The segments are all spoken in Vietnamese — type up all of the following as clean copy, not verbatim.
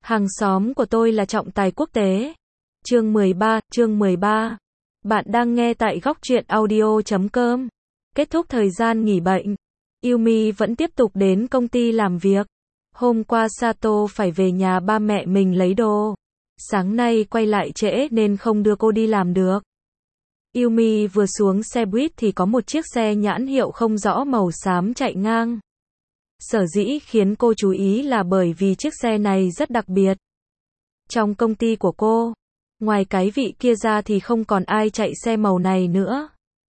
Hàng xóm của tôi là trọng tài quốc tế. Chương 13. Bạn đang nghe tại góc truyện audio.com. Kết thúc thời gian nghỉ bệnh, Yumi vẫn tiếp tục đến công ty làm việc. Hôm qua Sato phải về nhà ba mẹ mình lấy đồ. Sáng nay quay lại trễ nên không đưa cô đi làm được. Yumi vừa xuống xe buýt thì có một chiếc xe nhãn hiệu không rõ màu xám chạy ngang. Sở dĩ khiến cô chú ý là bởi vì chiếc xe này rất đặc biệt. Trong công ty của cô, ngoài cái vị kia ra thì không còn ai chạy xe màu này nữa.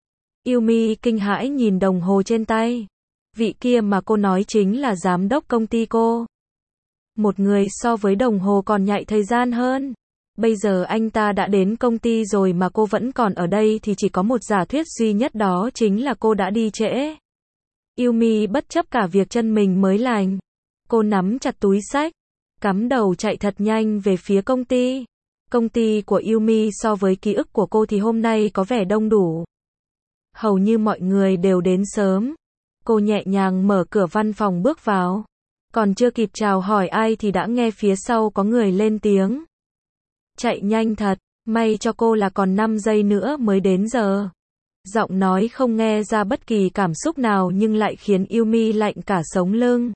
Yumi kinh hãi nhìn đồng hồ trên tay. Vị kia mà cô nói chính là giám đốc công ty cô. Một người so với đồng hồ còn nhạy thời gian hơn. Bây giờ anh ta đã đến công ty rồi mà cô vẫn còn ở đây thì chỉ có một giả thuyết duy nhất, đó chính là cô đã đi trễ. Yumi bất chấp cả việc chân mình mới lành. Cô nắm chặt túi xách, cắm đầu chạy thật nhanh về phía công ty. Công ty của Yumi so với ký ức của cô thì hôm nay có vẻ đông đủ. Hầu như mọi người đều đến sớm. Cô nhẹ nhàng mở cửa văn phòng bước vào. Còn chưa kịp chào hỏi ai thì đã nghe phía sau có người lên tiếng. Chạy nhanh thật, may cho cô là còn 5 giây nữa mới đến giờ. Giọng nói không nghe ra bất kỳ cảm xúc nào nhưng lại khiến Yumi lạnh cả sống lưng.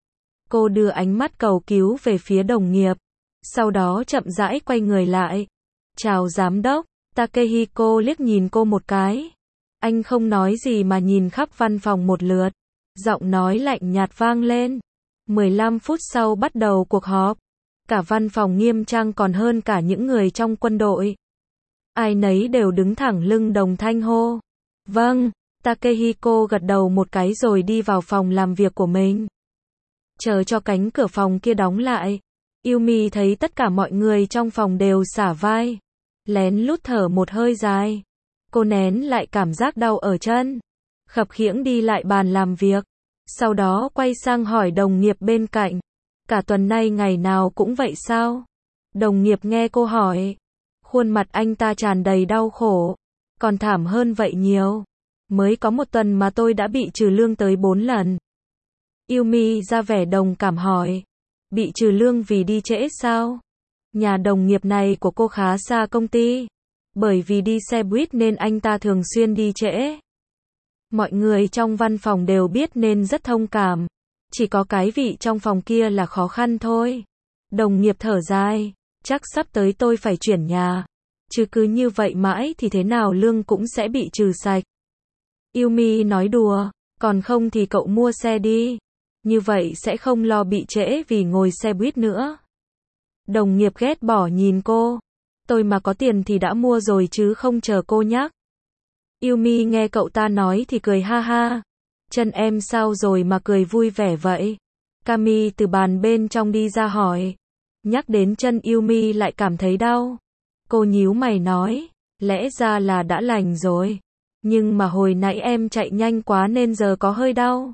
Cô đưa ánh mắt cầu cứu về phía đồng nghiệp. Sau đó chậm rãi quay người lại. Chào giám đốc. Takehiko liếc nhìn cô một cái. Anh không nói gì mà nhìn khắp văn phòng một lượt. Giọng nói lạnh nhạt vang lên. 15 phút sau bắt đầu cuộc họp. Cả văn phòng nghiêm trang còn hơn cả những người trong quân đội. Ai nấy đều đứng thẳng lưng đồng thanh hô. Vâng, Takehiko gật đầu một cái rồi đi vào phòng làm việc của mình. Chờ cho cánh cửa phòng kia đóng lại. Yumi thấy tất cả mọi người trong phòng đều xả vai. Lén lút thở một hơi dài. Cô nén lại cảm giác đau ở chân. Khập khiễng đi lại bàn làm việc. Sau đó quay sang hỏi đồng nghiệp bên cạnh. Cả tuần nay ngày nào cũng vậy sao? Đồng nghiệp nghe cô hỏi. Khuôn mặt anh ta tràn đầy đau khổ. Còn thảm hơn vậy nhiều. Mới có một tuần mà tôi đã bị trừ lương tới 4 lần. Yumi ra vẻ đồng cảm hỏi. Bị trừ lương vì đi trễ sao? Nhà đồng nghiệp này của cô khá xa công ty. Bởi vì đi xe buýt nên anh ta thường xuyên đi trễ. Mọi người trong văn phòng đều biết nên rất thông cảm. Chỉ có cái vị trong phòng kia là khó khăn thôi. Đồng nghiệp thở dài. Chắc sắp tới tôi phải chuyển nhà. Chứ cứ như vậy mãi thì thế nào lương cũng sẽ bị trừ sạch. Yumi nói đùa. Còn không thì cậu mua xe đi. Như vậy sẽ không lo bị trễ vì ngồi xe buýt nữa. Đồng nghiệp ghét bỏ nhìn cô. Tôi mà có tiền thì đã mua rồi chứ không chờ cô nhắc. Yumi nghe cậu ta nói thì cười ha ha. Chân em sao rồi mà cười vui vẻ vậy? Kami từ bàn bên trong đi ra hỏi. Nhắc đến chân Yumi lại cảm thấy đau. Cô nhíu mày nói. Lẽ ra là đã lành rồi. Nhưng mà hồi nãy em chạy nhanh quá nên giờ có hơi đau.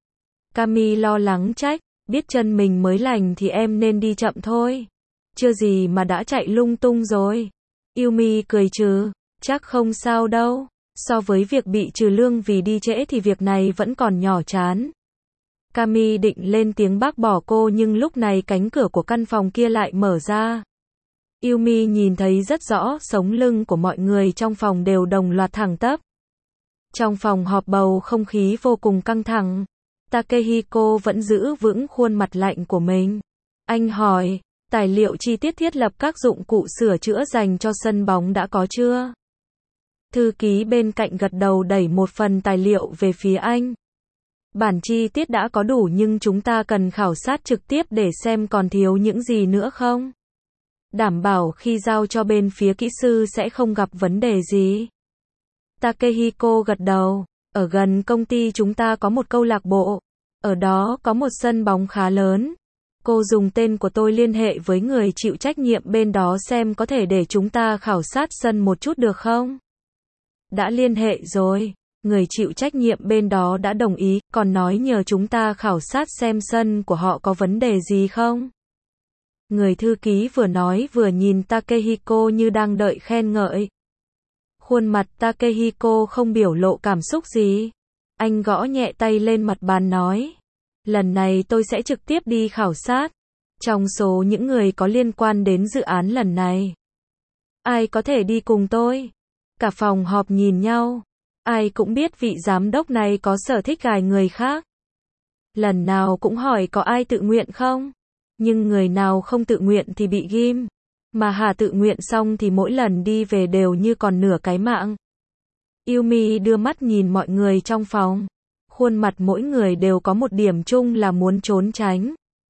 Kami lo lắng trách. Biết chân mình mới lành thì em nên đi chậm thôi. Chưa gì mà đã chạy lung tung rồi. Yumi cười trừ. Chắc không sao đâu. So với việc bị trừ lương vì đi trễ thì việc này vẫn còn nhỏ chán. Kami định lên tiếng bác bỏ cô nhưng lúc này cánh cửa của căn phòng kia lại mở ra. Yumi nhìn thấy rất rõ sống lưng của mọi người trong phòng đều đồng loạt thẳng tắp. Trong phòng họp bầu không khí vô cùng căng thẳng. Takehiko vẫn giữ vững khuôn mặt lạnh của mình. Anh hỏi, tài liệu chi tiết thiết lập các dụng cụ sửa chữa dành cho sân bóng đã có chưa? Thư ký bên cạnh gật đầu đẩy một phần tài liệu về phía anh. Bản chi tiết đã có đủ nhưng chúng ta cần khảo sát trực tiếp để xem còn thiếu những gì nữa không. Đảm bảo khi giao cho bên phía kỹ sư sẽ không gặp vấn đề gì. Takehiko gật đầu. Ở gần công ty chúng ta có một câu lạc bộ. Ở đó có một sân bóng khá lớn. Cô dùng tên của tôi liên hệ với người chịu trách nhiệm bên đó xem có thể để chúng ta khảo sát sân một chút được không? Đã liên hệ rồi. Người chịu trách nhiệm bên đó đã đồng ý, còn nói nhờ chúng ta khảo sát xem sân của họ có vấn đề gì không? Người thư ký vừa nói vừa nhìn Takehiko như đang đợi khen ngợi. Khuôn mặt Takehiko không biểu lộ cảm xúc gì. Anh gõ nhẹ tay lên mặt bàn nói. Lần này tôi sẽ trực tiếp đi khảo sát. Trong số những người có liên quan đến dự án lần này, ai có thể đi cùng tôi? Cả phòng họp nhìn nhau. Ai cũng biết vị giám đốc này có sở thích gài người khác. Lần nào cũng hỏi có ai tự nguyện không? Nhưng người nào không tự nguyện thì bị ghim. Mà Hà tự nguyện xong thì mỗi lần đi về đều như còn nửa cái mạng. Yumi đưa mắt nhìn mọi người trong phòng. Khuôn mặt mỗi người đều có một điểm chung là muốn trốn tránh.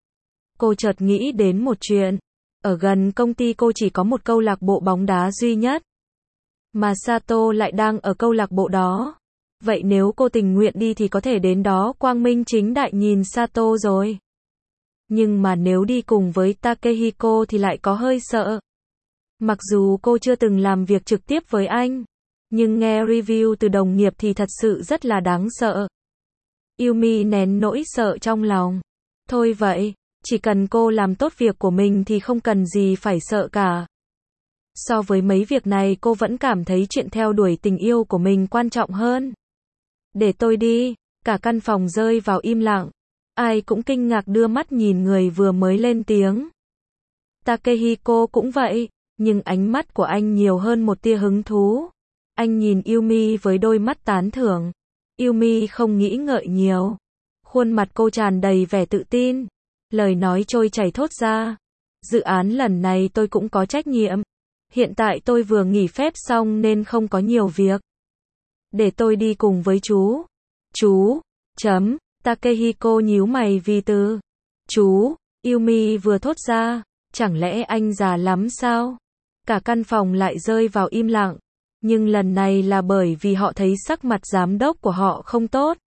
Cô chợt nghĩ đến một chuyện. Ở gần công ty cô chỉ có một câu lạc bộ bóng đá duy nhất. Mà Sato lại đang ở câu lạc bộ đó. Vậy nếu cô tình nguyện đi thì có thể đến đó quang minh chính đại nhìn Sato rồi. Nhưng mà nếu đi cùng với Takehiko thì lại có hơi sợ. Mặc dù cô chưa từng làm việc trực tiếp với anh, nhưng nghe review từ đồng nghiệp thì thật sự rất là đáng sợ. Yumi nén nỗi sợ trong lòng. Thôi vậy, chỉ cần cô làm tốt việc của mình thì không cần gì phải sợ cả. So với mấy việc này cô vẫn cảm thấy chuyện theo đuổi tình yêu của mình quan trọng hơn. Để tôi đi, cả căn phòng rơi vào im lặng. Ai cũng kinh ngạc đưa mắt nhìn người vừa mới lên tiếng. Takehiko cũng vậy, nhưng ánh mắt của anh nhiều hơn một tia hứng thú. Anh nhìn Yumi với đôi mắt tán thưởng. Yumi không nghĩ ngợi nhiều. Khuôn mặt cô tràn đầy vẻ tự tin. Lời nói trôi chảy thốt ra. Dự án lần này tôi cũng có trách nhiệm. Hiện tại tôi vừa nghỉ phép xong nên không có nhiều việc. Để tôi đi cùng với chú. Chú, chấm, Takehiko nhíu mày vì từ chú, Yumi vừa thốt ra, chẳng lẽ anh già lắm sao? Cả căn phòng lại rơi vào im lặng, nhưng lần này là bởi vì họ thấy sắc mặt giám đốc của họ không tốt.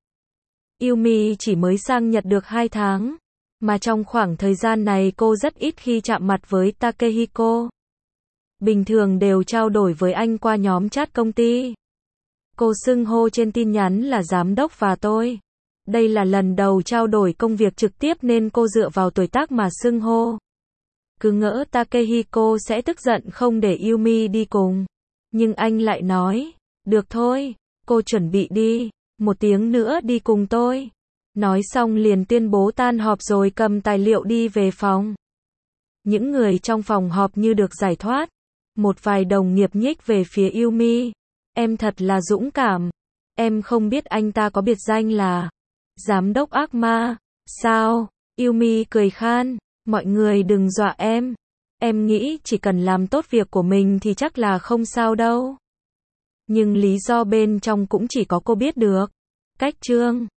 Yumi chỉ mới sang Nhật được 2 tháng, mà trong khoảng thời gian này cô rất ít khi chạm mặt với Takehiko. Bình thường đều trao đổi với anh qua nhóm chat công ty. Cô xưng hô trên tin nhắn là giám đốc và tôi. Đây là lần đầu trao đổi công việc trực tiếp nên cô dựa vào tuổi tác mà xưng hô. Cứ ngỡ Takehiko sẽ tức giận không để Yumi đi cùng. Nhưng anh lại nói, được thôi, cô chuẩn bị đi, 1 tiếng nữa đi cùng tôi. Nói xong liền tuyên bố tan họp rồi cầm tài liệu đi về phòng. Những người trong phòng họp như được giải thoát. Một vài đồng nghiệp nhích về phía Yumi. Em thật là dũng cảm. Em không biết anh ta có biệt danh là giám đốc ác ma, sao? Yumi cười khan, mọi người đừng dọa em. Em nghĩ chỉ cần làm tốt việc của mình thì chắc là không sao đâu. Nhưng lý do bên trong cũng chỉ có cô biết được. Cách chương